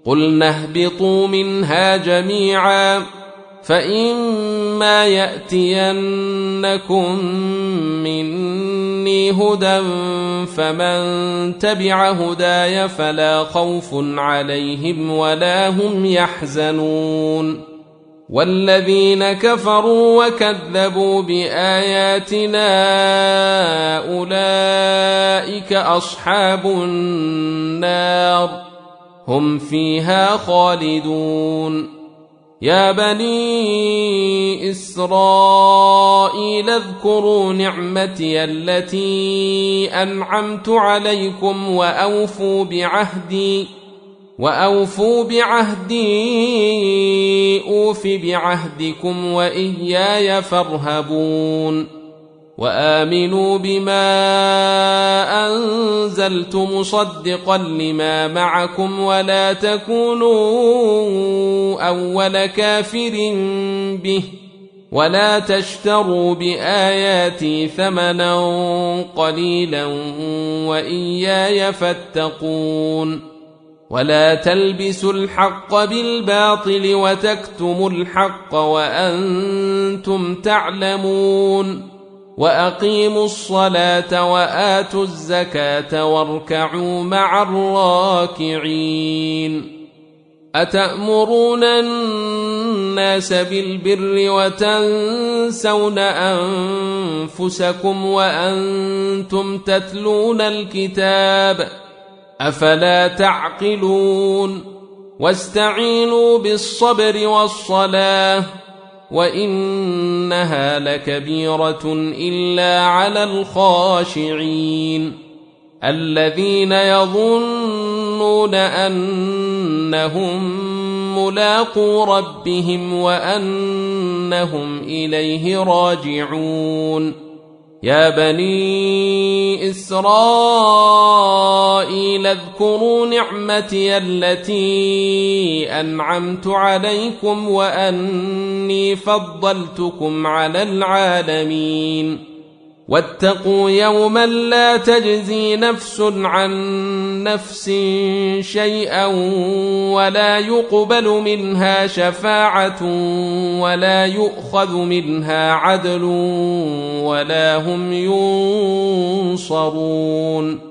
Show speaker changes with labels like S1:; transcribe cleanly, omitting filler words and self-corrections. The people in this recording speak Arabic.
S1: قلنا اهبطوا منها جميعا فإما يأتينكم مني هدى فمن تبع هداي فلا خوف عليهم ولا هم يحزنون والذين كفروا وكذبوا بآياتنا أولئك أصحاب النار هم فيها خالدون يا بني إسرائيل اذكروا نعمتي التي أنعمت عليكم وأوفوا بعهدي أوف بعهدكم وإياي فارهبون وآمنوا بما أنزلت مصدقا لما معكم ولا تكونوا أول كافر به ولا تشتروا بآياتي ثمنا قليلا وإياي فاتقون ولا تلبسوا الحق بالباطل وتكتموا الحق وأنتم تعلمون وأقيموا الصلاة وآتوا الزكاة واركعوا مع الراكعين أتأمرون الناس بالبر وتنسون أنفسكم وأنتم تتلون الكتاب أفلا تعقلون واستعينوا بالصبر والصلاة وإنها لكبيرة إلا على الخاشعين الذين يظنون أنهم ملاقو ربهم وأنهم إليه راجعون يا بني إسرائيل اذكروا نعمتي التي أنعمت عليكم وأني فضلتكم على العالمين واتقوا يوما لا تجزي نفس عن نفس شيئا ولا يقبل منها شفاعة ولا يؤخذ منها عدل ولا هم ينصرون